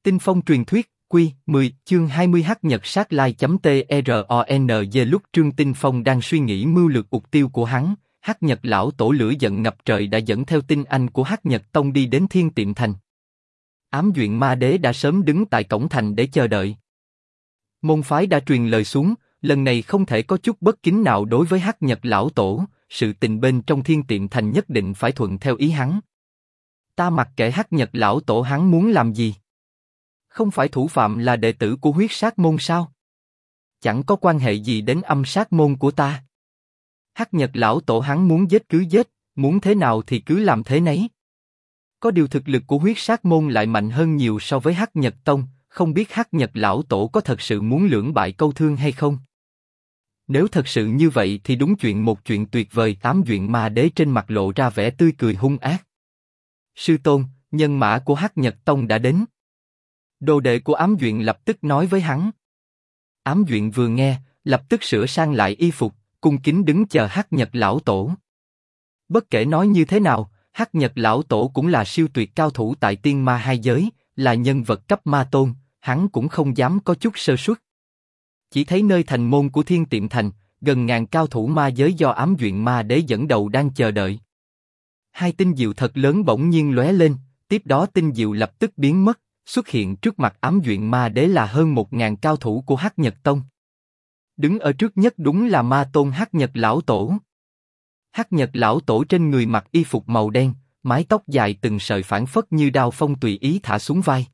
Tinh Phong truyền thuyết, Quy 10, chương 20 Hắc Nhật sát lai.trong. Lúc Trương Tinh Phong đang suy nghĩ mưu lược mục tiêu của hắn, Hắc Nhật lão tổ lửa giận ngập trời đã dẫn theo tinh anh của Hắc Nhật Tông đi đến Thiên Tiệm Thành. Ám Duyện Ma Đế đã sớm đứng tại cổng thành để chờ đợi. Môn phái đã truyền lời xuống, lần này không thể có chút bất kính nào đối với Hắc Nhật lão tổ, sự tình bên trong Thiên Tiệm Thành nhất định phải thuận theo ý hắn. Ta mặc kệ Hắc Nhật lão tổ hắn muốn làm gì. Không phải thủ phạm là đệ tử của huyết sát môn sao? Chẳng có quan hệ gì đến âm sát môn của ta. Hắc Nhật lão tổ hắn muốn giết cứ giết, muốn thế nào thì cứ làm thế nấy. Có điều thực lực của huyết sát môn lại mạnh hơn nhiều so với Hắc Nhật Tông, không biết Hắc Nhật lão tổ có thật sự muốn lưỡng bại câu thương hay không? Nếu thật sự như vậy thì đúng một chuyện tuyệt vời. Ám Duyện Ma Đế trên mặt lộ ra vẻ tươi cười hung ác. Sư tôn, nhân mã của Hắc Nhật Tông đã đến. Đồ đệ của Ám Duyện lập tức nói với hắn. Ám Duyện vừa nghe, lập tức sửa sang lại y phục, cung kính đứng chờ Hắc Nhật lão tổ. Bất kể nói như thế nào, Hắc Nhật lão tổ cũng là siêu tuyệt cao thủ tại tiên ma hai giới, là nhân vật cấp ma tôn, hắn cũng không dám có chút sơ suất. Chỉ thấy nơi thành môn của Thiên Tiệm Thành, gần ngàn cao thủ ma giới do Ám Duyện Ma Đế dẫn đầu đang chờ đợi. Hai tinh diệu thật lớn bỗng nhiên lóe lên, tiếp đó tinh diệu lập tức biến mất, xuất hiện trước mặt Ám Duyện Ma Đế là hơn 1000 cao thủ của Hắc Nhật Tông. Đứng ở trước nhất đúng là ma tôn Hắc Nhật lão tổ. Hắc Nhật lão tổ trên người mặc y phục màu đen, mái tóc dài từng sợi phảng phất như đao phong tùy ý thả xuống vai.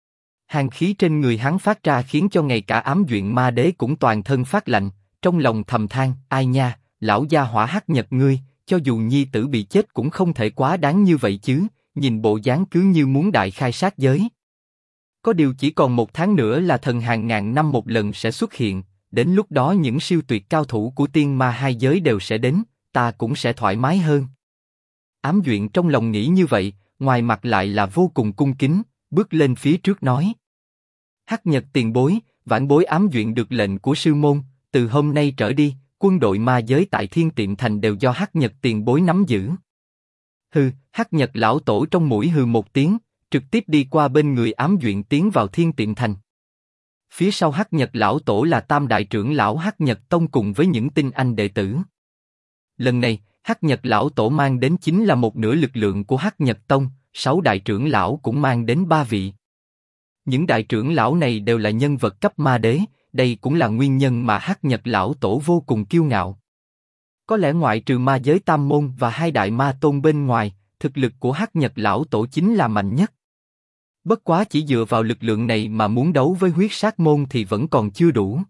Hàn khí trên người hắn phát ra khiến cho ngay cả Ám Duyện Ma Đế cũng toàn thân phát lạnh, trong lòng thầm than, ai nha, lão gia hỏa Hắc Nhật ngươi, cho dù nhi tử bị chết cũng không thể quá đáng như vậy chứ, nhìn bộ dáng cứ như muốn đại khai sát giới. Có điều chỉ còn 1 tháng nữa là thần hàng ngàn năm một lần sẽ xuất hiện, đến lúc đó những siêu tuyệt cao thủ của tiên ma hai giới đều sẽ đến, ta cũng sẽ thoải mái hơn. Ám Duyện trong lòng nghĩ như vậy, ngoài mặt lại là vô cùng cung kính, bước lên phía trước nói. Hắc Nhật tiền bối, vãn bối Ám Duyện được lệnh của sư môn, từ hôm nay trở đi, quân đội ma giới tại Thiên Tiệm Thành đều do Hắc Nhật tiền bối nắm giữ. Hừ, Hắc Nhật lão tổ trong mũi hừ một tiếng, trực tiếp đi qua bên người Ám Duyện tiến vào Thiên Tiệm Thành. Phía sau Hắc Nhật lão tổ là Tam đại trưởng lão Hắc Nhật Tông cùng với những tinh anh đệ tử. Lần này, Hắc Nhật lão tổ mang đến chính là 1/2 lực lượng của Hắc Nhật Tông, 6 đại trưởng lão cũng mang đến 3 vị. Những đại trưởng lão này đều là nhân vật cấp ma đế, đây cũng là nguyên nhân mà Hắc Nhật lão tổ vô cùng kiêu ngạo. Có lẽ ngoại trừ ma giới Tam môn và 2 đại ma tôn bên ngoài, thực lực của Hắc Nhật lão tổ chính là mạnh nhất. Bất quá chỉ dựa vào lực lượng này mà muốn đấu với huyết sát môn thì vẫn còn chưa đủ.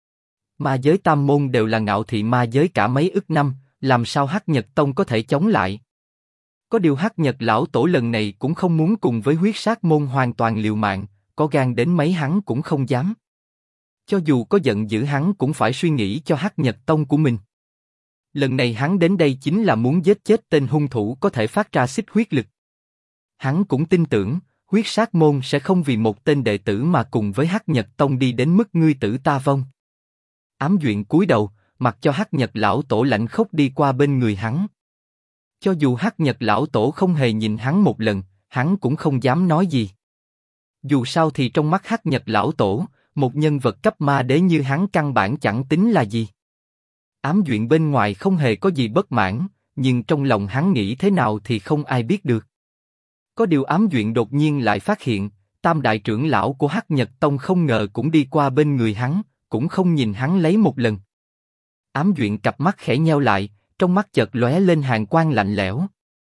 Ma giới Tam môn đều là ngạo thị ma giới cả mấy ức năm, làm sao Hắc Nhật Tông có thể chống lại? Có điều Hắc Nhật lão tổ lần này cũng không muốn cùng với huyết sát môn hoàn toàn liều mạng, có gan đến mấy hắn cũng không dám. Cho dù có giận dữ hắn cũng phải suy nghĩ cho Hắc Nhật Tông của mình. Lần này hắn đến đây chính là muốn giết chết tên hung thủ có thể phát ra xích huyết lực. Hắn cũng tin tưởng, huyết sát môn sẽ không vì một tên đệ tử mà cùng với Hắc Nhật Tông đi đến mức ngươi tử ta vong. Ám Duyện cúi đầu, mặc cho Hắc Nhật lão tổ lạnh khốc đi qua bên người hắn. Cho dù Hắc Nhật lão tổ không hề nhìn hắn một lần, hắn cũng không dám nói gì. Dù sao thì trong mắt Hắc Nhật lão tổ, một nhân vật cấp ma đế như hắn căn bản chẳng tính là gì. Ám Duyện bên ngoài không hề có gì bất mãn, nhưng trong lòng hắn nghĩ thế nào thì không ai biết được. Có điều Ám Duyện đột nhiên lại phát hiện, Tam đại trưởng lão của Hắc Nhật Tông không ngờ cũng đi qua bên người hắn, cũng không nhìn hắn lấy một lần. Ám Duyện cặp mắt khẽ nheo lại, trong mắt chợt lóe lên hàn quang lạnh lẽo.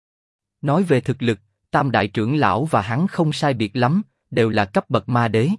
Nói về thực lực, Tam đại trưởng lão và hắn không sai biệt lắm, đều là cấp bậc ma đế.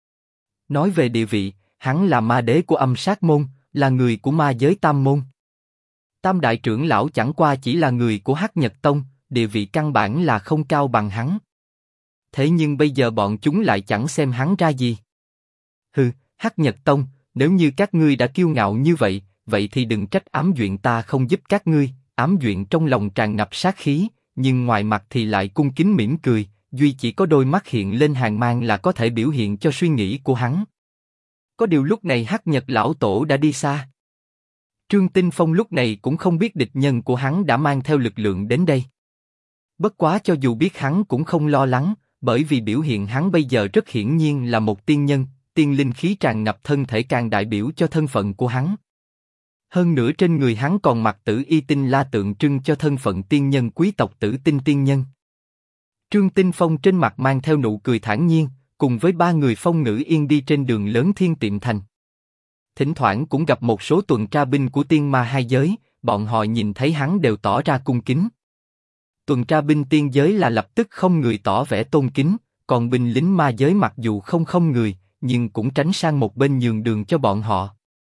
Nói về địa vị, hắn là ma đế của âm sát môn, là người của ma giới Tam môn. Tam đại trưởng lão chẳng qua chỉ là người của Hắc Nhật Tông, địa vị căn bản là không cao bằng hắn. Thế nhưng bây giờ bọn chúng lại chẳng xem hắn ra gì. Hừ, Hắc Nhật Tông, nếu như các ngươi đã kiêu ngạo như vậy, vậy thì đừng trách Ám Duyện ta không giúp các ngươi. Ám Duyện trong lòng tràn ngập sát khí, nhưng ngoài mặt thì lại cung kính mỉm cười, duy chỉ có đôi mắt hiện lên hàn mang là có thể biểu hiện cho suy nghĩ của hắn. Có điều lúc này Hắc Nhật lão tổ đã đi xa. Trương Tinh Phong lúc này cũng không biết địch nhân của hắn đã mang theo lực lượng đến đây. Bất quá cho dù biết hắn cũng không lo lắng, bởi vì biểu hiện hắn bây giờ rất hiển nhiên là một tiên nhân, tiên linh khí tràn ngập thân thể càng đại biểu cho thân phận của hắn. Hơn nữa trên người hắn còn mặc tử y tinh la tượng trưng cho thân phận tiên nhân quý tộc Tử Tinh tiên nhân. Trương Tinh Phong trên mặt mang theo nụ cười thản nhiên, cùng với ba người Phong Ngữ Yên đi trên đường lớn Thiên Tiệm Thành. Thỉnh thoảng cũng gặp một số tuần tra binh của tiên ma hai giới, bọn họ nhìn thấy hắn đều tỏ ra cung kính. Tuần tra binh tiên giới là lập tức không người tỏ vẻ tôn kính, còn binh lính ma giới mặc dù không người, nhưng cũng tránh sang một bên nhường đường cho bọn họ.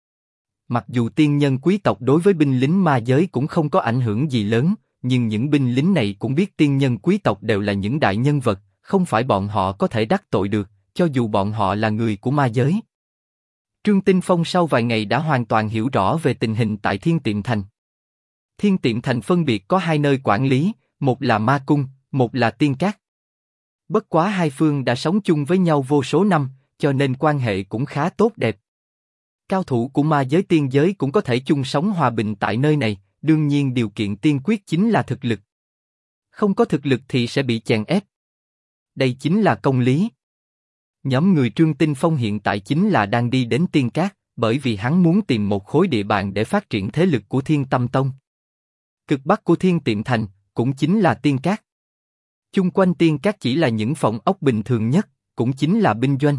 Mặc dù tiên nhân quý tộc đối với binh lính ma giới cũng không có ảnh hưởng gì lớn, nhưng những binh lính này cũng biết tiên nhân quý tộc đều là những đại nhân vật, không phải bọn họ có thể đắc tội được, cho dù bọn họ là người của ma giới. Trương Tinh Phong sau vài ngày đã hoàn toàn hiểu rõ về tình hình tại Thiên Tiệm Thành. Thiên Tiệm Thành phân biệt có hai nơi quản lý, một là ma cung, một là tiên cát. Bất quá hai phương đã sống chung với nhau vô số năm, cho nên quan hệ cũng khá tốt đẹp. Cao thủ của ma giới tiên giới cũng có thể chung sống hòa bình tại nơi này, đương nhiên điều kiện tiên quyết chính là thực lực. Không có thực lực thì sẽ bị chèn ép. Đây chính là công lý. Nhóm người Trương Tinh Phong hiện tại chính là đang đi đến Tiên Cát, bởi vì hắn muốn tìm một khối địa bàn để phát triển thế lực của Thiên Tâm Tông. Cực bắc của Thiên Tiệm Thành cũng chính là Tiên Cát. Chung quanh Tiên Cát chỉ là những phòng ốc bình thường nhất, cũng chính là binh doanh.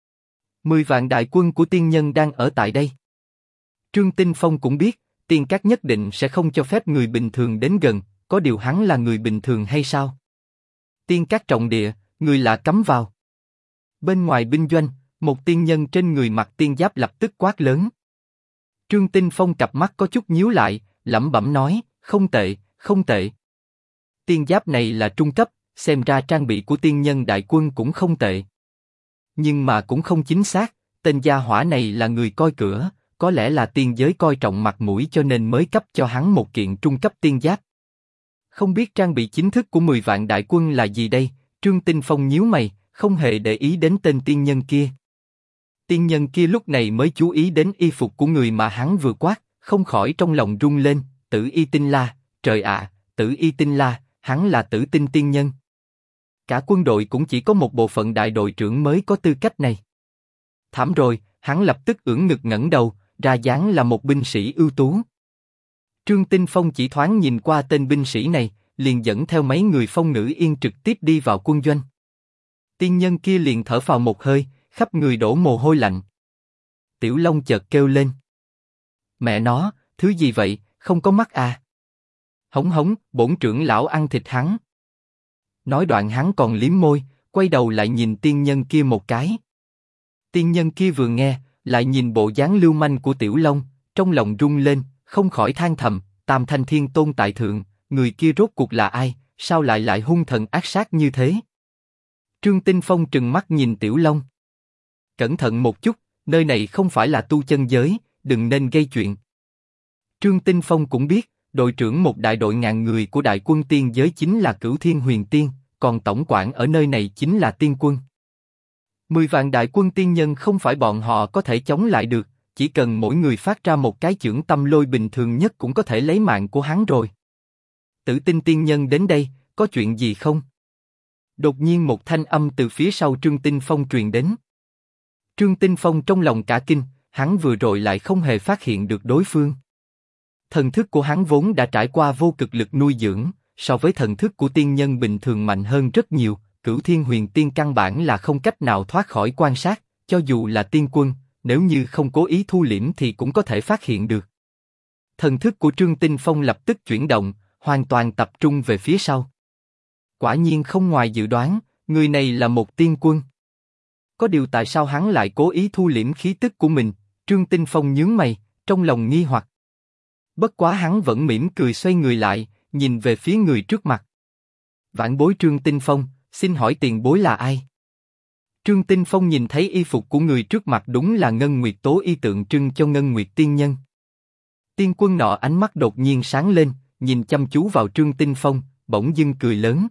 10 vạn đại quân của tiên nhân đang ở tại đây. Trương Tinh Phong cũng biết, Tiên Cát nhất định sẽ không cho phép người bình thường đến gần, có điều hắn là người bình thường hay sao? Tiên Cát trọng địa, người lạ cấm vào. Bên ngoài binh doanh, một tiên nhân trên người mặc tiên giáp lập tức quát lớn. Trương Tinh Phong cặp mắt có chút nhíu lại, lẩm bẩm nói, không tệ, không tệ. Tiên giáp này là trung cấp, xem ra trang bị của tiên nhân đại quân cũng không tệ. Nhưng mà cũng không chính xác, tên gia hỏa này là người coi cửa, có lẽ là tiên giới coi trọng mặt mũi cho nên mới cấp cho hắn một kiện trung cấp tiên giáp. Không biết trang bị chính thức của 10 vạn đại quân là gì đây? Trương Tinh Phong nhíu mày, không hề để ý đến tên tiên nhân kia. Tiên nhân kia lúc này mới chú ý đến y phục của người mà hắn vừa quát, không khỏi trong lòng rung lên, Tử Y Tinh La, trời ạ, Tử Y Tinh La, hắn là Tử Tinh tiên nhân. Cả quân đội cũng chỉ có một bộ phận đại đội trưởng mới có tư cách này. Thảm rồi, hắn lập tức ưỡn ngực ngẩng đầu, ra dáng là một binh sĩ ưu tú. Trương Tinh Phong chỉ thoáng nhìn qua tên binh sĩ này, liền dẫn theo mấy người Phong Ngữ Yên trực tiếp đi vào quân doanh. Tiên nhân kia liền thở phào một hơi, khắp người đổ mồ hôi lạnh. Tiểu Long chợt kêu lên. Mẹ nó, thứ gì vậy, không có mắt à? Hống hống, bổn trưởng lão ăn thịt hắn. Nói đoạn hắn còn liếm môi, quay đầu lại nhìn tiên nhân kia một cái. Tiên nhân kia vừa nghe, lại nhìn bộ dáng lưu manh của Tiểu Long, trong lòng rung lên, không khỏi than thầm, Tam Thanh Thiên Tôn tại thượng, người kia rốt cuộc là ai, sao lại hung thần ác sát như thế? Trương Tinh Phong trừng mắt nhìn Tiểu Long. Cẩn thận một chút, nơi này không phải là tu chân giới, đừng nên gây chuyện. Trương Tinh Phong cũng biết, đội trưởng một đại đội ngàn người của đại quân tiên giới chính là Cửu Thiên Huyền Tiên, còn tổng quản ở nơi này chính là tiên quân. 10 vạn đại quân tiên nhân không phải bọn họ có thể chống lại được, chỉ cần mỗi người phát ra một cái chưởng tâm lôi bình thường nhất cũng có thể lấy mạng của hắn rồi. Tử Tinh tiên nhân đến đây, có chuyện gì không? Đột nhiên một thanh âm từ phía sau Trương Tinh Phong truyền đến. Trương Tinh Phong trong lòng cả kinh, hắn vừa rồi lại không hề phát hiện được đối phương. Thần thức của hắn vốn đã trải qua vô cực lực nuôi dưỡng, so với thần thức của tiên nhân bình thường mạnh hơn rất nhiều, Cửu Thiên Huyền Tiên căn bản là không cách nào thoát khỏi quan sát, cho dù là tiên quân, nếu như không cố ý thu liễm thì cũng có thể phát hiện được. Thần thức của Trương Tinh Phong lập tức chuyển động, hoàn toàn tập trung về phía sau. Quả nhiên không ngoài dự đoán, người này là một tiên quân. Có điều tại sao hắn lại cố ý thu liễm khí tức của mình? Trương Tinh Phong nhướng mày, trong lòng nghi hoặc. Bất quá hắn vẫn mỉm cười xoay người lại, nhìn về phía người trước mặt. Vãn bối Trương Tinh Phong, xin hỏi tiền bối là ai? Trương Tinh Phong nhìn thấy y phục của người trước mặt đúng là Ngân Nguyệt Tố y tượng trưng cho Ngân Nguyệt tiên nhân. Tiên quân nọ ánh mắt đột nhiên sáng lên, nhìn chăm chú vào Trương Tinh Phong, bỗng dưng cười lớn.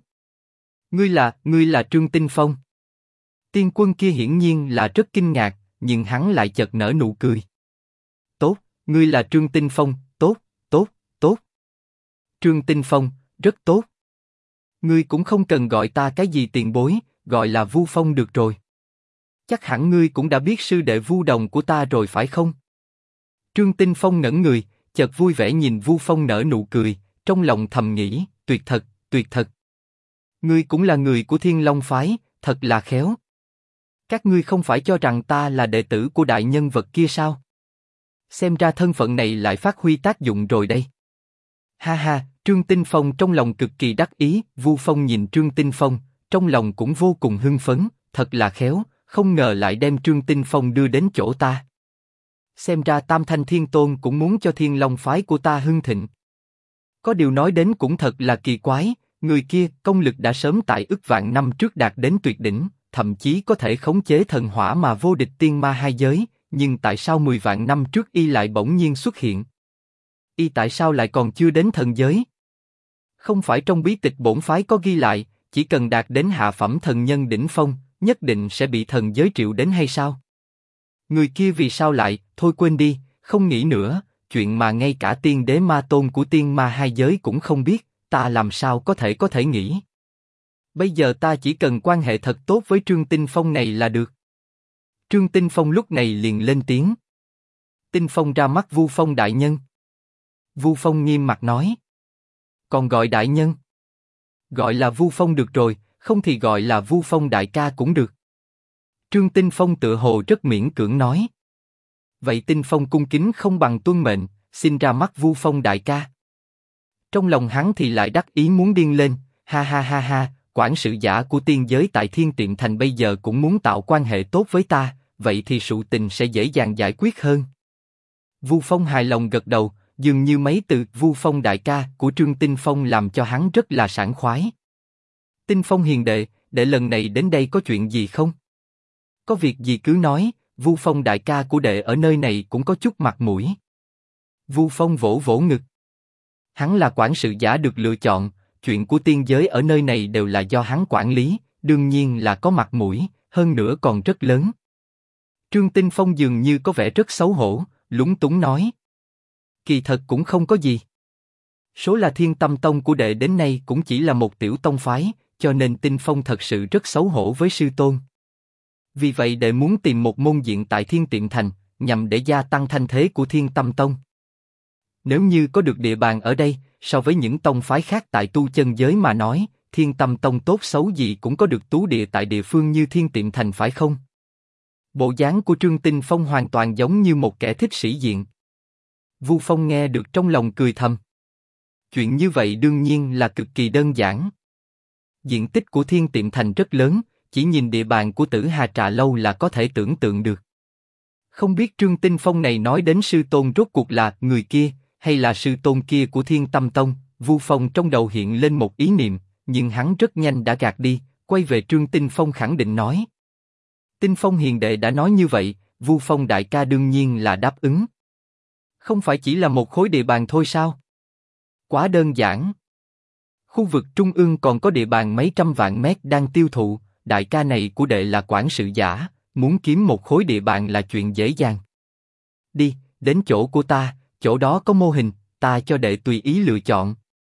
Ngươi là Trương Tinh Phong. Tiên quân kia hiển nhiên là rất kinh ngạc, nhưng hắn lại chợt nở nụ cười. Tốt, ngươi là Trương Tinh Phong, tốt, tốt, tốt. Trương Tinh Phong, rất tốt. Ngươi cũng không cần gọi ta cái gì tiền bối, gọi là Vu Phong được rồi. Chắc hẳn ngươi cũng đã biết sư đệ Vu Đồng của ta rồi phải không? Trương Tinh Phong ngẩn người, chợt vui vẻ nhìn Vu Phong nở nụ cười, trong lòng thầm nghĩ, tuyệt thật, tuyệt thật. Ngươi cũng là người của Thiên Long phái, thật là khéo. Các ngươi không phải cho rằng ta là đệ tử của đại nhân vật kia sao? Xem ra thân phận này lại phát huy tác dụng rồi đây. Ha ha, Trương Tinh Phong trong lòng cực kỳ đắc ý, Vu Phong nhìn Trương Tinh Phong, trong lòng cũng vô cùng hưng phấn, thật là khéo, không ngờ lại đem Trương Tinh Phong đưa đến chỗ ta. Xem ra Tam Thanh Thiên Tôn cũng muốn cho Thiên Long phái của ta hưng thịnh. Có điều nói đến cũng thật là kỳ quái, người kia công lực đã sớm tại ức vạn năm trước đạt đến tuyệt đỉnh, thậm chí có thể khống chế thần hỏa mà vô địch tiên ma hai giới, nhưng tại sao 10 vạn năm trước y lại bỗng nhiên xuất hiện? Y tại sao lại còn chưa đến thần giới? Không phải trong bí tịch bổn phái có ghi lại, chỉ cần đạt đến hạ phẩm thần nhân đỉnh phong, nhất định sẽ bị thần giới triệu đến hay sao? Người kia vì sao lại, thôi quên đi, không nghĩ nữa, chuyện mà ngay cả tiên đế ma tôn của tiên ma hai giới cũng không biết, ta làm sao có thể nghĩ. Bây giờ ta chỉ cần quan hệ thật tốt với Trương Tinh Phong này là được. Trương Tinh Phong lúc này liền lên tiếng. Tinh Phong ra mắt Vu Phong đại nhân. Vu Phong nghiêm mặt nói. Còn gọi đại nhân? Gọi là Vu Phong được rồi, không thì gọi là Vu Phong đại ca cũng được. Trương Tinh Phong tựa hồ rất miễn cưỡng nói. Vậy Tinh Phong cung kính không bằng tuân mệnh, xin ra mắt Vu Phong đại ca. Trong lòng hắn thì lại đắc ý muốn điên lên, ha ha ha ha, quản sự giả của tiên giới tại Thiên Tiệm Thành bây giờ cũng muốn tạo quan hệ tốt với ta, vậy thì sự tình sẽ dễ dàng giải quyết hơn. Vu Phong hài lòng gật đầu, dường như mấy từ Vu Phong đại ca của Trương Tinh Phong làm cho hắn rất là sảng khoái. Tinh Phong hiền đệ, đệ lần này đến đây có chuyện gì không? Có việc gì cứ nói, Vu Phong đại ca của đệ ở nơi này cũng có chút mặt mũi. Vu Phong vỗ vỗ ngực. Hắn là quản sự giả được lựa chọn, chuyện của tiên giới ở nơi này đều là do hắn quản lý, đương nhiên là có mặt mũi, hơn nữa còn rất lớn. Trương Tinh Phong dường như có vẻ rất xấu hổ, lúng túng nói. Kỳ thật cũng không có gì. Số là Thiên Tâm Tông của đệ đến nay cũng chỉ là một tiểu tông phái, cho nên Tinh Phong thật sự rất xấu hổ với sư tôn. Vì vậy đệ muốn tìm một môn diện tại Thiên Tiệm Thành, nhằm để gia tăng thanh thế của Thiên Tâm Tông. Nếu như có được địa bàn ở đây, so với những tông phái khác tại tu chân giới mà nói, Thiên Tâm Tông tốt xấu gì cũng có được tú địa tại địa phương như Thiên Tiệm Thành phải không? Bộ dáng của Trương Tinh Phong hoàn toàn giống như một kẻ thích sĩ diện. Vu Phong nghe được trong lòng cười thầm. Chuyện như vậy đương nhiên là cực kỳ đơn giản. Diện tích của Thiên Tiệm Thành rất lớn, chỉ nhìn địa bàn của Tử Hà Trà Lâu là có thể tưởng tượng được. Không biết Trương Tinh Phong này nói đến sư tôn rốt cuộc là người kia, hay là sư tôn kia của Thiên Tâm Tông. Vu Phong trong đầu hiện lên một ý niệm, nhưng hắn rất nhanh đã gạt đi, quay về Trương Tinh Phong khẳng định nói. Tinh Phong hiền đệ đã nói như vậy, Vu Phong đại ca đương nhiên là đáp ứng. Không phải chỉ là một khối địa bàn thôi sao? Quá đơn giản. Khu vực trung ương còn có địa bàn mấy trăm vạn mét đang tiêu thụ, đại ca này của đệ là quản sự giả, muốn kiếm một khối địa bàn là chuyện dễ dàng. Đi, đến chỗ của ta, chỗ đó có mô hình, ta cho đệ tùy ý lựa chọn.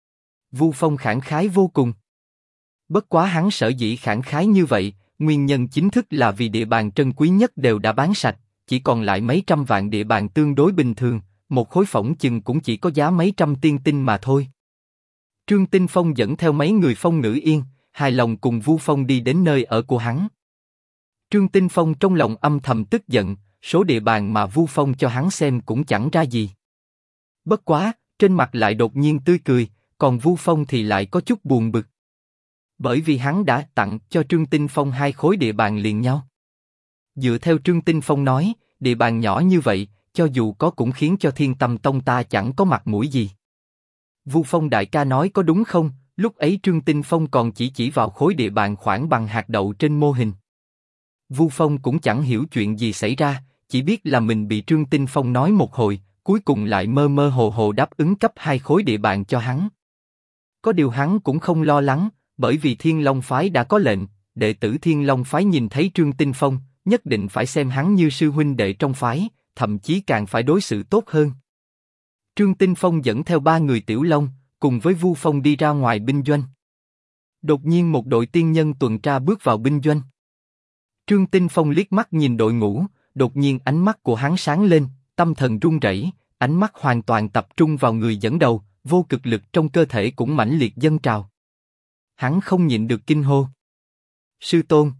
Vu Phong khẳng khái vô cùng. Bất quá hắn sở dĩ khẳng khái như vậy, nguyên nhân chính thức là vì địa bàn trân quý nhất đều đã bán sạch, chỉ còn lại mấy trăm vạn địa bàn tương đối bình thường, một khối phỏng chừng cũng chỉ có giá mấy trăm tiên tinh mà thôi. Trương Tinh Phong dẫn theo mấy người Phong Ngữ Yên, hài lòng cùng Vu Phong đi đến nơi ở của hắn. Trương Tinh Phong trong lòng âm thầm tức giận, số địa bàn mà Vu Phong cho hắn xem cũng chẳng ra gì. Bất quá, trên mặt lại đột nhiên tươi cười, còn Vu Phong thì lại có chút buồn bực. Bởi vì hắn đã tặng cho Trương Tinh Phong 2 khối địa bàn liền nhau. Dựa theo Trương Tinh Phong nói, địa bàn nhỏ như vậy, cho dù có cũng khiến cho Thiên Tâm Tông ta chẳng có mặt mũi gì. Vu Phong đại ca nói có đúng không? Lúc ấy Trương Tinh Phong còn chỉ vào khối địa bàn khoảng bằng hạt đậu trên mô hình. Vu Phong cũng chẳng hiểu chuyện gì xảy ra, chỉ biết là mình bị Trương Tinh Phong nói một hồi, cuối cùng lại mơ mơ hồ hồ đáp ứng cấp 2 khối địa bàn cho hắn. Có điều hắn cũng không lo lắng, bởi vì Thiên Long phái đã có lệnh, đệ tử Thiên Long phái nhìn thấy Trương Tinh Phong, nhất định phải xem hắn như sư huynh đệ trong phái, thậm chí càng phải đối xử tốt hơn. Trương Tinh Phong dẫn theo 3 người Tiểu Long, cùng với Vu Phong đi ra ngoài binh doanh. Đột nhiên một đội tiên nhân tuần tra bước vào binh doanh. Trương Tinh Phong liếc mắt nhìn đội ngũ, đột nhiên ánh mắt của hắn sáng lên, tâm thần run rẩy, ánh mắt hoàn toàn tập trung vào người dẫn đầu, vô cực lực trong cơ thể cũng mãnh liệt dâng trào. Hắn không nhịn được kinh hô. Sư tôn,